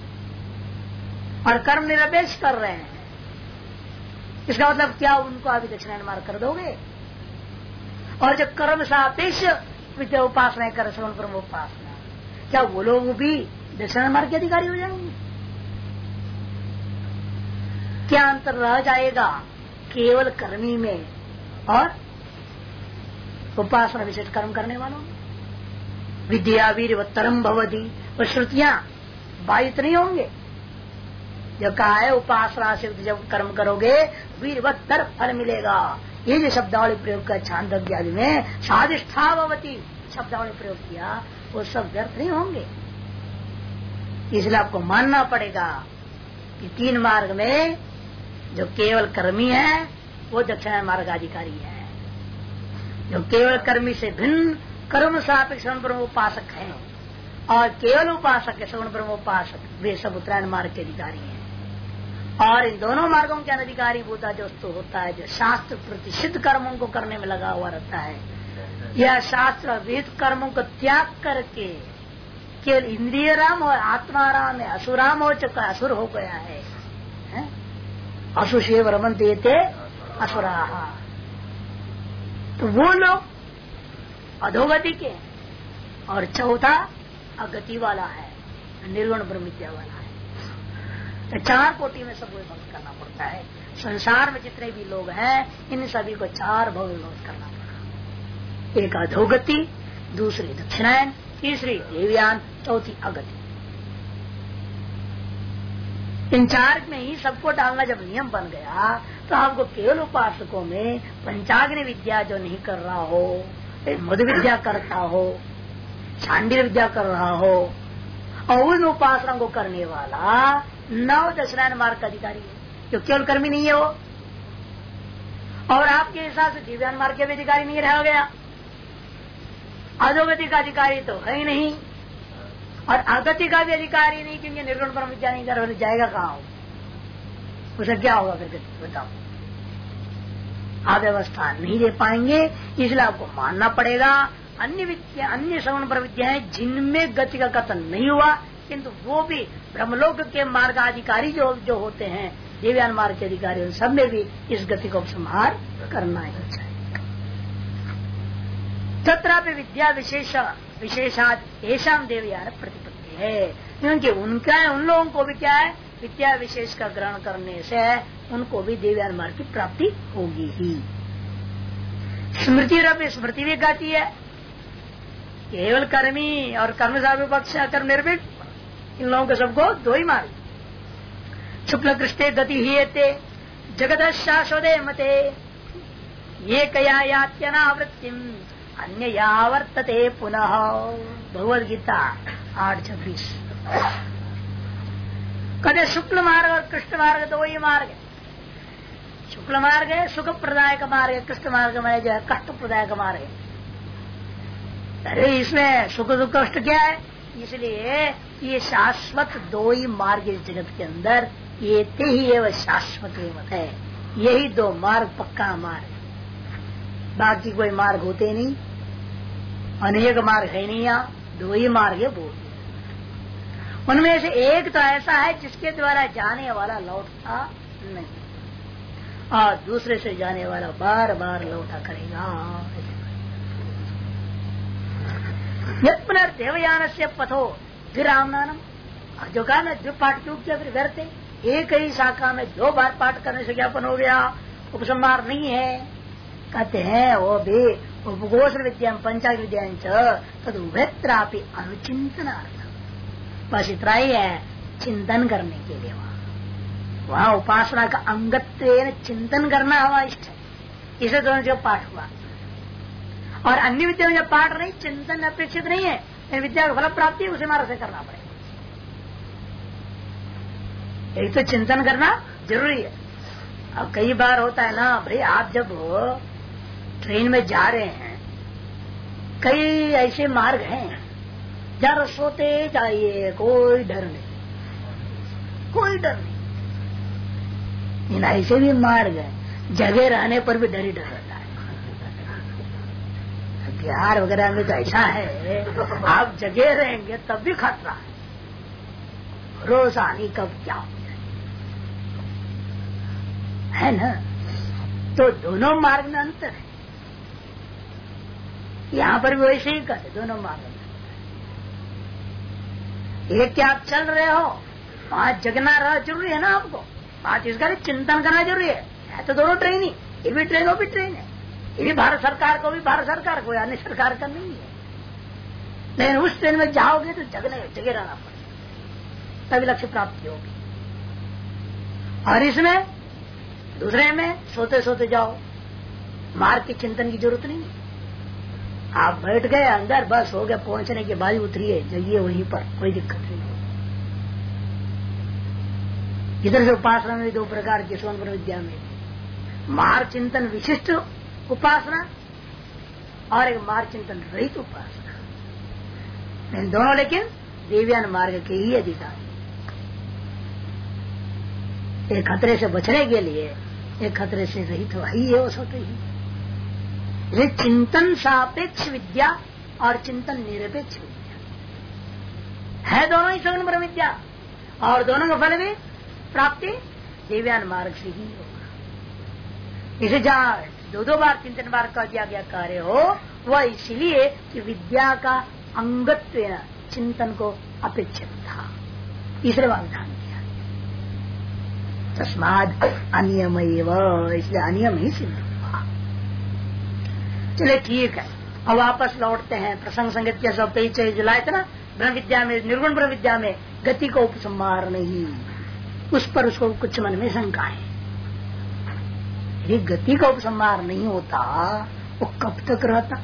और कर्म निरपेक्ष कर रहे हैं। इसका मतलब क्या उनको अभी दक्षिणायन मार्ग कर दोगे? और जब कर्म सापेक्ष विद्या उपासना कर सवर्ण ब्रह्म उपासना, क्या वो लोग भी दक्षिणायन मार्ग के अधिकारी हो जाएंगे? क्या अंतर रह जाएगा केवल कर्मी में और उपासना विशेष कर्म करने वालों में? विद्या वीरवत्तरम भवति, और श्रुतियां बाधित नहीं होंगे। जब कहा है उपासना से जब कर्म करोगे वीरवत्तर फल मिलेगा, ये जो शब्दावली प्रयोग का छांदोग्य आदि में साधिष्ठा भवति शब्दावली प्रयोग किया, वो सब व्यर्थ नहीं होंगे। इसलिए आपको मानना पड़ेगा कि तीन मार्ग में जो केवल कर्मी है वो दक्षिणायन मार्ग अधिकारी है, जो केवल कर्मी से भिन्न कर्म सापेक्ष सवर्ण ब्रह्म उपासक है और केवल उपासक है सवर्ण ब्रह्म उपासक, वे सब उत्तरायण मार्ग के अधिकारी हैं। और इन दोनों मार्गों के अनधिकारी भूता जो होता है, जो शास्त्र प्रतिषिद्ध कर्मों को करने में लगा हुआ रहता है, या शास्त्र विहित कर्मों को त्याग करके केवल इंद्रिय राम और आत्मा राम है, असुराम हो चुका, असुर हो गया है, असुशेव रमन देते असुराह, तो वो लोग अधोगति के। और चौथा अगति वाला है, निर्गुण ब्रह्म विद्या वाला है। तो चार कोटि में सबको भक्त करना पड़ता है। संसार में जितने भी लोग हैं इन सभी को चार भव विभक्त करना पड़ता एक अधोगति, दूसरी दक्षिणायन, तीसरी देवयान, चौथी अगति। इन चार में ही सबको डालना जब नियम बन गया तो आपको केवल उपासकों में पंचाग्नि विद्या जो नहीं कर रहा हो, मधु विद्या करता हो, शांडिल्य विद्या कर रहा हो और उन उपासना को करने वाला नव दक्षिणायन मार्ग का अधिकारी है, जो केवल कर्मी नहीं है वो। और आपके हिसाब से दिव्यान मार्ग के भी अधिकारी नहीं रह गया, अधोगति का अधिकारी तो है ही नहीं और अगति का भी अधिकारी नहीं, क्योंकि निर्गुण ब्रह्म विद्या नहीं कर जाएगा कहाँ, उसे क्या होगा फिर बताओ। आप व्यवस्था नहीं दे पाएंगे, इसलिए आपको मानना पड़ेगा अन्य विद्या, अन्य श्रवण पर विद्याएं जिनमें गति का कथन नहीं हुआ, किंतु वो भी ब्रह्मलोक के मार्गाधिकारी जो होते हैं, देवयान मार्ग के अधिकारी, उन सब में भी इस गति को उपसंहार करना ही चाहिए। तत्रापि विद्या विशेषाद ऐशाम देवयान प्रतिपत्ति है, क्योंकि उनका उन लोगों को भी क्या है, विद्या विशेष का ग्रहण करने से उनको भी देवयान मार्ग की प्राप्ति होगी ही। स्मृति भी कहती है केवल कर्मी और कर्म से विपक्ष कर्म निर्विक, इन लोगों के सबको दो ही मार्ग। शुक्ल कृष्टे गति हीयते जगत शाश्वते मते ये कया यात्यनावृत्तिम अन्य यावर्तते पुनः। भगवद गीता 8:26। कहते शुक्ल मार्ग और कृष्ण मार्ग दो ही मार्ग है। शुक्ल मार्ग है सुख प्रदायक मार्ग है, कृष्ण मार्ग में जो है कष्ट प्रदायक मार्ग है। अरे इसमें सुख दुख कष्ट क्या है, इसलिए ये शाश्वत दो ही मार्ग इस जगत के अंदर, ये ते ही एवं शाश्वत मत है, यही दो मार्ग पक्का मार्ग, बाकी कोई मार्ग होते नहीं, अनेक मार्ग है नहीं, यहाँ दो ही मार्ग है। बोल उनमें से एक तो ऐसा है जिसके द्वारा जाने वाला लौटता नहीं, और दूसरे से जाने वाला बार बार लौटा करेगा। यत् पुनर्देवयान से पथो विरामनानम, जो कहा ना द्विपाठ क्यों किया, फिर व्यर्थ है। एक ही शाखा में दो बार पाठ करने से ज्ञापन हो गया, उपसंहार नहीं है। कहते हैं वो भी उपघोष विद्या पंचाग्नि विद्या तद उभयत्रापि अनुचिंतनार्थ, बस इतना ही है, चिंतन करने के लिए वहाँ उपासना का अंगत्व चिंतन करना हवा इष्ट है, इसे दोनों जो पाठ हुआ। और अन्य विद्या में जब पाठ नहीं, चिंतन अपेक्षित नहीं है, विद्या का फल प्राप्ति उसे मार्ग से करना पड़ेगा। एक तो चिंतन करना जरूरी है। अब कई बार होता है ना भाई, आप जब ट्रेन में जा रहे हैं, कई ऐसे मार्ग हैं जहाँ सोते जाइए, कोई डर नहीं, कोई डर नहीं। इन ऐसे भी मार्ग है जगह रहने पर भी डर ही डर रहता है। बिहार वगैरह में तो ऐसा है, आप जगह रहेंगे तब भी खतरा है, रोज आनी कब क्या हो है ना। तो दोनों मार्ग में अंतर है, यहाँ पर भी वैसे ही कहते दोनों मार्ग में। एक क्या आप चल रहे हो, वहां जगना रहा जरूरी है ना आपको, वहां इसका चिंतन करना जरूरी है तो दोनों ट्रेन ही, ये भी ट्रेन वो भी ट्रेन है, ये भी भारत सरकार को भी भारत सरकार को, अन्य सरकार का नहीं है। लेकिन उस ट्रेन में जाओगे तो जगह रहना पड़ेगा, तभी लक्ष्य प्राप्ति होगी। और इसमें दूसरे में सोते सोते जाओ, मार्ग के चिंतन की जरूरत नहीं। आप बैठ गए अंदर, बस हो गया, पहुंचने के बाद उतरिए, जाइए वहीं पर, कोई दिक्कत नहीं। इधर से उपासना में दो प्रकार की स्वर्ण विद्या में, मार्ग चिंतन विशिष्ट उपासना और एक मार्ग चिंतन रहित उपासना, इन दोनों लेकिन देवयान मार्ग के ही अधिकारी। एक खतरे से बचने के लिए, एक खतरे से रहित ही है, वो सोते ही। चिंतन सापेक्ष विद्या और चिंतन निरपेक्ष विद्या है, दोनों ही सगुण ब्रह्म विद्या, और दोनों का फल भी प्राप्ति देवयान मार्ग से ही होगा। इसे जहाँ दो बार चिंतन मार्ग का दिया गया कार्य हो, वह इसलिए कि विद्या का अंगत्व चिंतन को अपेक्षित था, इसलिए वाग्दान किया। तस्माद अनियम, इसलिए अनियम ही सिद्ध हुआ। चले ठीक है, और वापस लौटते हैं प्रसंग संगत के सब परिचय जलाए थे ना ब्रह्म विद्या में, निर्गुण ब्रह्म विद्या में गति को उपसंहार नहीं, उस पर उसको कुछ मन में शंका है। ये गति का उपसंहार नहीं होता वो कब तक रहता?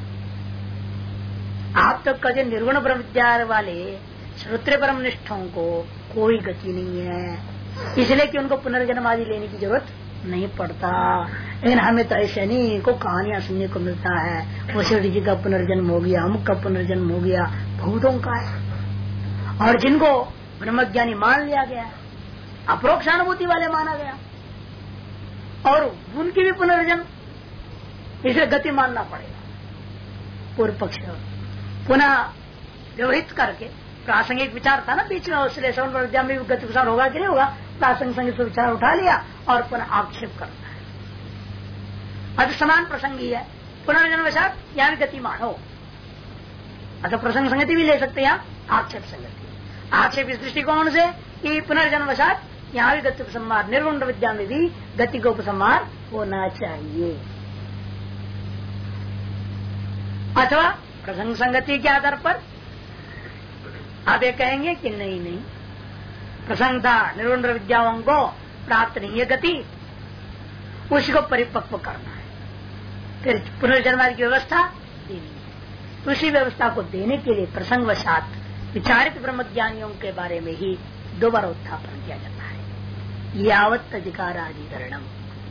आप तक कभी निर्गुण ब्रह्म विद्या वाले श्रोत्र ब्रह्म निष्ठों को कोई गति नहीं है, इसलिए कि उनको पुनर्जन्म आदि लेने की जरूरत नहीं पड़ता। लेकिन हमें तो ऐसे नहीं को कहानियां सुनने को मिलता है, वो शिव जी का पुनर्जन्म हो गया, अमुक का पुनर्जन्म हो गया, बहुतों का है। और जिनको ब्रह्मज्ञानी मान लिया गया, अप्रोक्षानुभूति वाले माना गया, और उनकी भी पुनर्जन्म, इसे गति मानना पड़ेगा। पूर्व पक्ष पुनः व्यवहित करके प्रासंगिक विचार था ना बीच में, उसलिए श्रवण विद्या में गति विचार होगा कि नहीं होगा, प्रासंगिक विचार उठा लिया और पुनः आक्षेप करना है। अतः समान प्रसंग ही है, पुनर्जन्म वशात यहाँ भी गति मानो, अतः प्रसंग संगति भी ले सकते हैं, आक्षेप संगति। आक्षेप इस दृष्टिकोण से कि पुनर्जन्म वशात यहाँ भी गति उपसंहार, निर्गुण विद्या में भी गति का उपसंहार होना चाहिए। अथवा प्रसंग संगति के आधार पर आप ये कहेंगे कि नहीं प्रसंग था, निर्गुण विद्याओं को प्राप्त नहीं है गति, उसको परिपक्व करना है, फिर पुनर्जन्म की व्यवस्था देनी है। उसी व्यवस्था को देने के लिए प्रसंग वशात विचारित ब्रह्मज्ञानियों के बारे में ही दोबारा उत्थापन किया जाता है, यावत् अधिकाराधिकरणम।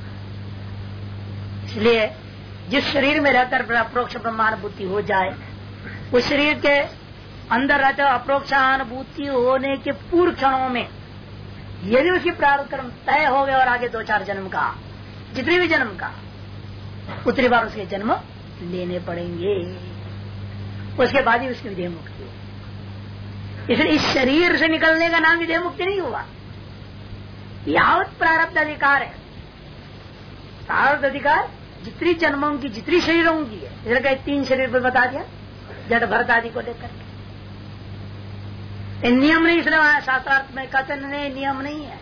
इसलिए जिस शरीर में रहकर अप्रोक्ष ब्रह्मानुभूति हो जाए, उस शरीर के अंदर रहते अप्रोक्षानुभूति होने के पूर्व क्षणों में यदि उसकी प्रारब्ध कर्म तय हो गया और आगे 2-4 जन्म का, जितने भी जन्म का, उतनी बार उसके जन्म लेने पड़ेंगे, उसके बाद ही उसकी विधेय मुक्ति हो। इसलिए इस शरीर से निकलने का नाम विधेय मुक्ति नहीं हुआ, यावत प्रारब्ध अधिकार है। प्रारब्ध अधिकार जितनी जन्मों की, जितनी शरीरों की है, इधर कहीं 3 शरीर पर बता दिया, जड़ भरत आदि को लेकर के नियम नहीं, इसलिए शास्त्रार्थ में कथन नहीं, नियम नहीं है।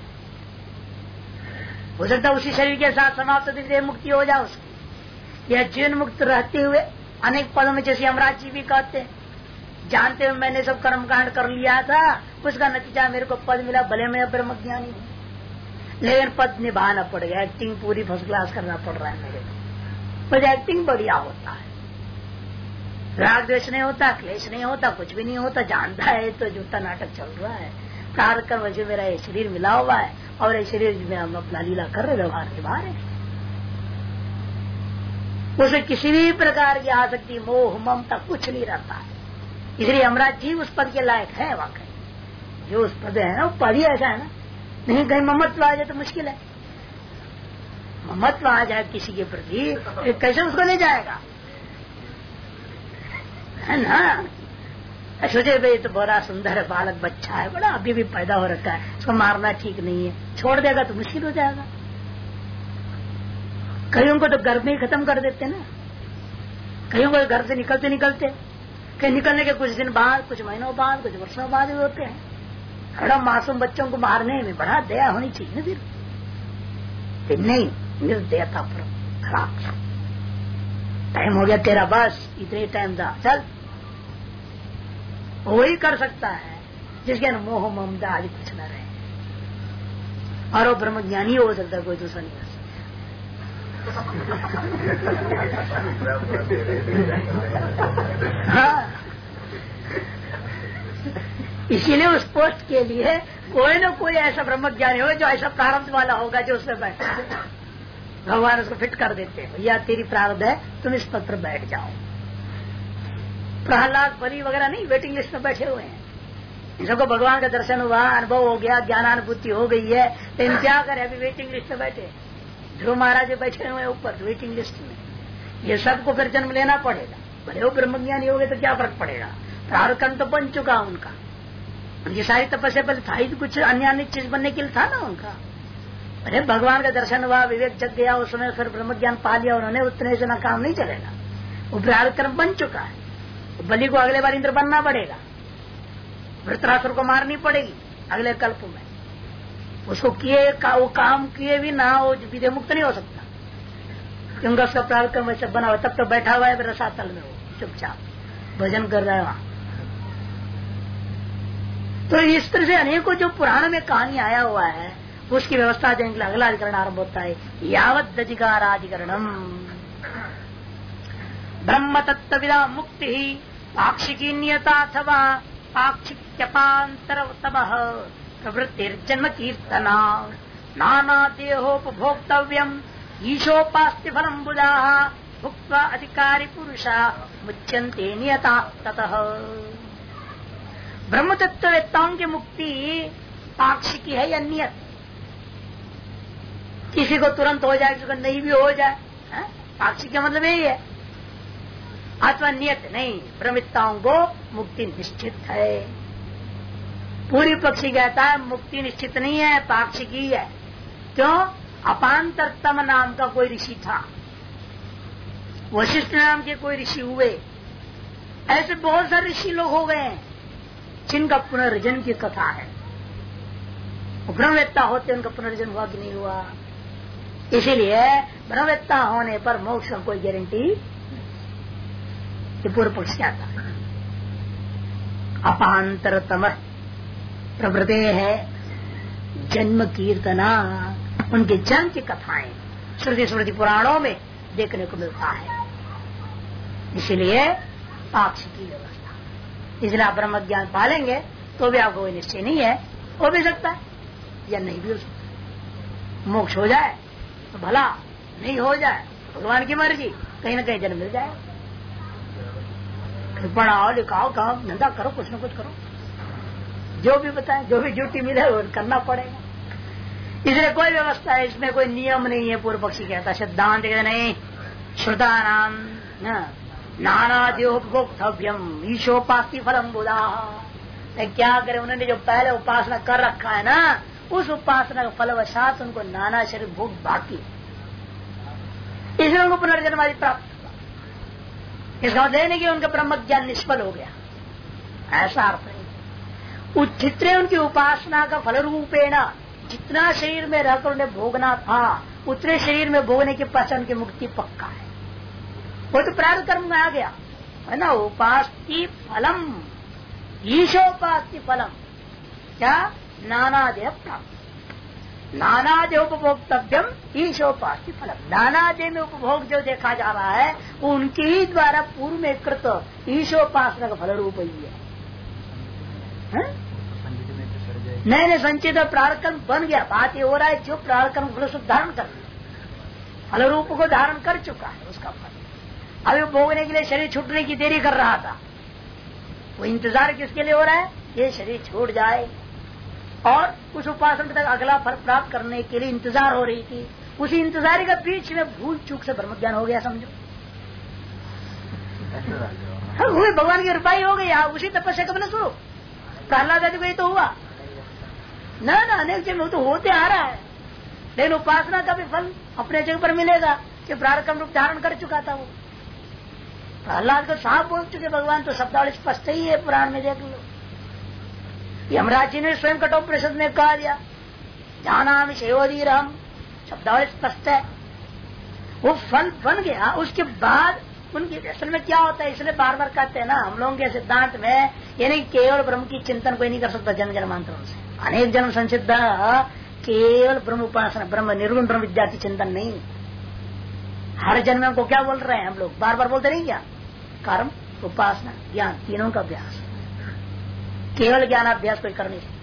हो सकता उसी शरीर के साथ समाप्त विधेय मुक्ति हो जाए उसकी, यह जीवन मुक्त रहते हुए अनेक पदों में, जैसे यमराज जी भी कहते हैं, जानते हुए मैंने सब कर्म कांड कर लिया था, उसका नतीजा मेरे को पद मिला, भले मैं ब्रह्मज्ञानी हूँ, लेकिन पद निभाना पड़ेगा, एक्टिंग पूरी फर्स्ट क्लास करना पड़ रहा है मेरे को, पर एक्टिंग बढ़िया होता है, राग द्वेष नहीं होता, क्लेश नहीं होता, कुछ भी नहीं होता, जानता है तो झूठा नाटक चल रहा है, प्रारब्ध कर्म वजह मेरा ये शरीर मिला हुआ है और ये शरीर में हम अपना लीला कर रहे, व्यवहार निभा रहे, उसे किसी भी प्रकार की आसक्ति, मोह, ममता कुछ नहीं रहता है। इसलिए यमराज जी उस पद के लायक है, वाकई जो उस पद है ना, वो पद ही ऐसा है ना, नहीं कहीं ममत्व आ जाए तो मुश्किल है, ममत्व आ जाए किसी के प्रति कैसे उसको ले जाएगा, है ना। सोचे भाई तो बड़ा सुंदर है, बालक बच्चा है, बड़ा अभी भी पैदा हो रखा है, उसको मारना ठीक नहीं है, छोड़ देगा तो मुश्किल हो जाएगा। कईयों को तो गर्भ में ही खत्म कर देते ना, कईयों को घर से निकलते निकलते, कहीं निकलने के कुछ दिन बाद, कुछ महीनों बाद, कुछ वर्षों बाद भी होते हैं। बड़ा मासूम बच्चों को मारने में बड़ा दया होनी चाहिए ना, फिर नहीं, निर्दयता पर खराब, टाइम हो गया तेरा, बस इतने टाइम था, चल। वही कर सकता है जिसके मोह ममता आदि कुछ न रहे, और वो ब्रह्मज्ञानी हो सकता है, कोई दूसरा नहीं हो सकता। हाँ, इसीलिए उस पोस्ट के लिए कोई न कोई ऐसा ब्रह्मज्ञानी हो जो ऐसा प्रारब्ध वाला होगा, जो उसमें बैठा, भगवान उसको फिट कर देते हैं, भैया तेरी प्रारब्ध है, तुम इस पद पर बैठ जाओ। प्रहलाद, बलि वगैरह नहीं वेटिंग लिस्ट में बैठे हुए हैं, इन सबको भगवान का दर्शन हुआ, अनुभव हो गया, ज्ञानानुभूति हो गई है, लेकिन क्या करे, अभी वेटिंग लिस्ट में बैठे। ध्रुव महाराज बैठे हुए ऊपर वेटिंग लिस्ट में, ये सबको फिर जन्म लेना पड़ेगा, भले वो ब्रह्मज्ञानी हो गए तो क्या फर्क पड़ेगा, प्रारब्ध कर्म तो बन चुका उनका, उनकी सारी तपस्या पहले था ही, कुछ अन्य चीज बनने के लिए था ना उनका। अरे भगवान का दर्शन हुआ, विवेक जग गया, उस समय फिर ब्रह्म ज्ञान पा लिया उन्होंने, उतने से ना काम नहीं चलेगा, वो प्रारब्ध कर्म बन चुका है। बलि को अगले बार इंद्र बनना पड़ेगा, वृत्रासुर को मारनी पड़ेगी अगले कल्प में, उसको किए वो काम किए भी ना, वो विधेय मुक्त नहीं हो सकता, क्योंकि उसका प्रारब्ध कर्म वैसे बना हुआ, तब तो बैठा हुआ है रसातल में, वो चुपचाप भजन कर रहा है वहां। तो इस तरह से अनेकों जो पुराण में कहानी आया हुआ है उसकी व्यवस्था देने के लिए अगला अधिकरण आरंभ होता है, यावत अधिकाराधिकरणम ब्रह्म तत्व विदा मुक्ति पाक्षिकी नियता अथवा पाक्षिक्यपांतर प्रवृत्तिर्जन्म कीर्तना नाना देहोपभोक्तव्यम ईशोपास्ति फलम बुधा भुक्त्वा अधिकारी पुरुषा मुच्यन्ते नियता ततः। ब्रह्म तत्ववेत्ताओं की मुक्ति पाक्षिकी है या नियत? किसी को तुरंत हो जाए, किसी को नहीं भी हो जाए, पाक्षिक का मतलब यही है। अथवा नियत नहीं, ब्रह्मवेत्ताओं को मुक्ति निश्चित है। पूरी पक्षी कहता है मुक्ति निश्चित नहीं है, पाक्षिकी है। क्यों? अपांतरतम नाम का कोई ऋषि था, वशिष्ठ नाम के कोई ऋषि हुए, ऐसे बहुत सारे ऋषि लोग हो गए हैं जिनका पुनर्जन्म की कथा है। ब्रह्मवेत्ता होते उनका पुनर्जन्म हुआ कि नहीं हुआ? इसीलिए ब्रह्मवेत्ता होने पर मोक्ष में कोई गारंटी, ये पूर्व पक्ष क्या था? अपांतरतम प्रवृत्ति है जन्म कीर्तना, उनके जन्म की कथाएं श्रुति स्मृति पुराणों में देखने को मिलता है। इसीलिए पाक्षिकी व्यवस्था, इसलिए आप ब्रह्म ज्ञान पालेंगे तो भी आपको कोई निश्चय नहीं है, हो भी सकता है या नहीं भी हो सकता है। मोक्ष हो जाए तो भला, नहीं हो जाए भगवान की मर्जी, कहीं ना कहीं जन्म मिल जाए। पढ़ाओ लिखाओ काम धंधा करो, कुछ न कुछ करो, जो भी बताए, जो भी ड्यूटी मिले वो करना पड़ेगा। इसलिए कोई व्यवस्था है, इसमें कोई नियम नहीं है। पूर्व पक्षी कहता, सिद्धांत कहते नहीं, श्रुता नाम नाना देहोपभोक्तव्यम ईशोपास्ति फलम बुधा। क्या करे, उन्होंने जो पहले उपासना कर रखा है ना, उस उपासना का फलवशात उनको नाना शरीर भोग बाकी, इसलिए उनको पुनर्जन्म आदि प्राप्त हुआ। इसका मतलब नहीं कि उनका ब्रह्म ज्ञान निष्फल हो गया, ऐसा अर्थ नहीं। उचित उनकी उपासना का फल रूपेण जितना शरीर में रहकर उन्हें भोगना था, उतने शरीर में भोगने के पश्चात उनकी मुक्ति पक्का है। वो तो प्रारब्ध कर्म में आ गया है ना। उपास्ति फलम ईशोपास्ति फलम, क्या? नानादेह प्राप्त, नानादेह उपभोक्तव्यम ईशोपास्ति फलम। नानादेह में उपभोग जो देखा जा रहा है वो उनके ही द्वारा पूर्व में कृत ईशोपासना का फल रूप ही है। नए नए संचित प्रारब्ध कर्म बन गया। बात ये हो रहा है जो प्रारब्ध कर्म फल धारण कर फल रूप को धारण कर चुका है, उसका फल अभी भोगने के लिए शरीर छूटने की देरी कर रहा था। वो इंतजार किसके लिए हो रहा है? ये शरीर छूट जाए, और उस उपासना तक अगला फल प्राप्त करने के लिए इंतजार हो रही थी। उसी इंतजार के बीच में भूल चूक से ब्रह्म ज्ञान हो गया, समझो। हुए भगवान की कृपा हो गई। उसी तपस्या का बना शुरू प्रहलाद आदि को ही तो हुआ ना, अनेक जगह तो होते आ रहा है। लेकिन उपासना का भी फल अपने जगह पर मिलेगा कि प्रारब्ध रूप धारण कर चुका था। वो प्रहलाद को साफ बोल चुके भगवान, तो शब्दावली स्पष्ट ही है, पुराण में देख लो। यमराज जी ने स्वयं कठोपनिषद में कहा दिया, जानामि शयोधीरहम्, शब्दावली स्पष्ट है। वो फल बन गया। उसके बाद उनकी असल में क्या होता है, इसलिए बार बार कहते हैं ना हम लोगों के सिद्धांत में, यानी केवल ब्रह्म की चिंतन कोई नहीं कर सकता जन्म जन्मांतरों से। अनेक जन्म संसिद्ध केवल ब्रह्म उपासना, ब्रह्म निर्गुण ब्रह्म विद्या की चिंतन नहीं। हर जन्म को क्या बोल रहे हैं हम लोग, बार बार बोलते नहीं क्या? कर्म, उपासना, ज्ञान, तीनों का अभ्यास। केवल ज्ञानाभ्यास कोई कर नहीं सकता।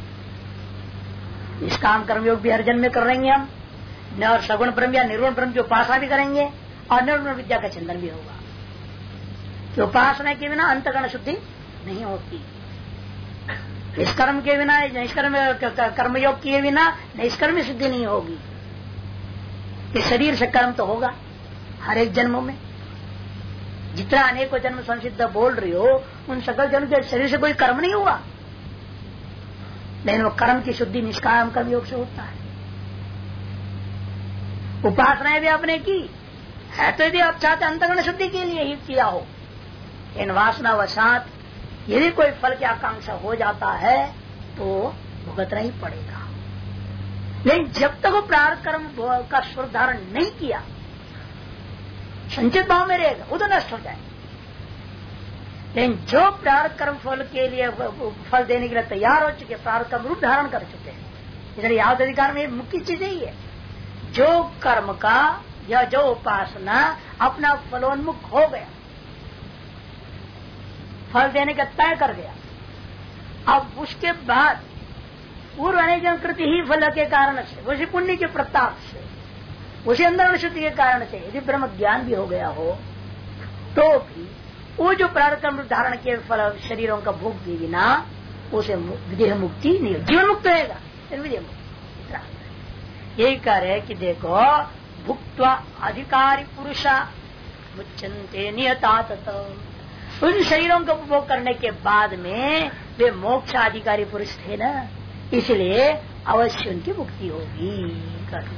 निष्काम कर्मयोग भी हर जन्म में कर रहेंगे हम, और सगुण ब्रह्म या निर्गुण ब्रह्म की उपासना भी करेंगे, और निर्गुण विद्या का चिंतन भी होगा। कि उपासना के बिना अंतःकरण शुद्धि नहीं होती, निष्कर्म के बिना, निष्कर्म कर्मयोग किए बिना निष्कर्म सिद्धि नहीं होगी। इस शरीर से कर्म तो होगा हर एक जन्मों में। जितना अनेकों जन्म संसिद्ध बोल रही हो, उन सकल जन्म के शरीर से कोई कर्म नहीं हुआ, लेकिन वो कर्म की शुद्धि निष्काम कर्म योग से होता है। उपासनाएं भी आपने की है, तो यदि आप चाहते अंतःकरण शुद्धि के लिए ही किया हो, इन वासनावशात यदि कोई फल की आकांक्षा हो जाता है तो भुगतना ही पड़ेगा। लेकिन जब तक वो प्रारब्ध कर्म का स्वरूप धारण नहीं किया, संचित भाव में रहेगा, वो तो नष्ट हो जाए। लेकिन जो प्रारब्ध कर्म फल के लिए फल देने के लिए तैयार हो चुके, प्रारब्ध कर्म रूप धारण कर चुके हैं, इसलिए याद अधिकार में मुख्य चीज यही है, जो कर्म का या जो उपासना अपना फलोन्मुख हो गया, फल देने का तय कर गया, अब उसके बाद पूर्व अनेक कृति ही फल के कारण से, उसी पुण्य के प्रताप से, उसी अंदर अनुशुद्धि के कारण से यदि ब्रह्म ज्ञान भी हो गया हो तो भी वो जो प्रारब्ध कर्म धारण के फल शरीरों का भोग के बिना उसे विदेह मुक्ति नहीं हो, जीवन मुक्त रहेगा, विदेह मुक्ति। यही कह रहे कि देखो भुक्त्वा अधिकारी पुरुषा मुच्यन्ते नियता तत, उन शरीरों का उपभोग करने के बाद में वे मोक्ष अधिकारी पुरुष थे ना, इसलिए अवश्य उनकी मुक्ति होगी।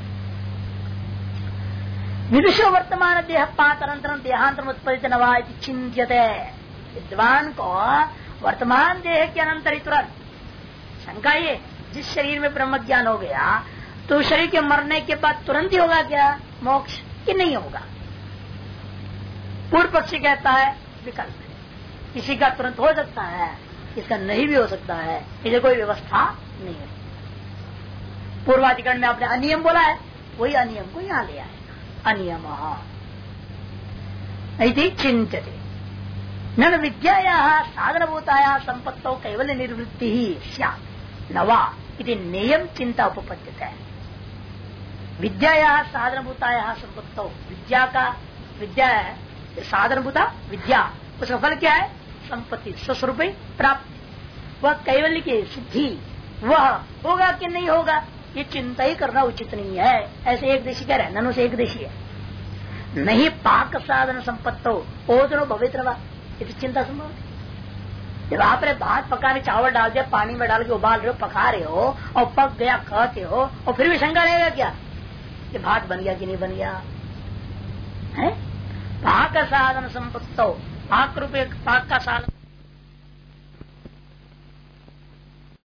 विदुषो वर्तमान देह पातरंतरम देहांतरम उत्पदित नवा चिंत्यते, विद्वान को वर्तमान देह के अनंतर तुरंत शंका ये, जिस शरीर में ब्रह्म ज्ञान हो गया तो शरीर के मरने के बाद तुरंत ही होगा क्या मोक्ष कि नहीं होगा? पूर्व पक्षी कहता है विकल्प है, किसी का तुरंत हो सकता है, इसका नहीं भी हो सकता है, इसे कोई व्यवस्था नहीं है। पूर्वाधिकरण में आपने अनियम बोला है, वही अनियम को यहाँ ले आएगा, अनियम चिंत्यते न विद्याया साधनभूताया संपत्तौ कैवल्य निर्वृत्ति ही स्यात् नवा इति नेयम चिंता उपपद्यते। विद्याया साधनभूताया संपत्तौ, विद्या का विद्या है साधनभूता विद्या, उसका फल क्या है? संपत्ति, स्वस्वरूप प्राप्ति, वह कैवल्य की सिद्धि, वह होगा कि नहीं होगा ये चिंता ही करना उचित नहीं है। ऐसे एक देशी कह रहे हैं, ननु से एक देशी है, नहीं पाक साधन संपत्तो ओदनो पवित्र, चिंता संभव। जब आपने भात पकाने चावल डाल दिया, पानी में डाल के उबाल रहे हो, पका रहे हो और पक गया कहते हो, और फिर भी शंका रहेगा क्या कि भात बन गया कि नहीं बन गया है? पाक साधन संपत्तो, पाक रूपये पाक का साधन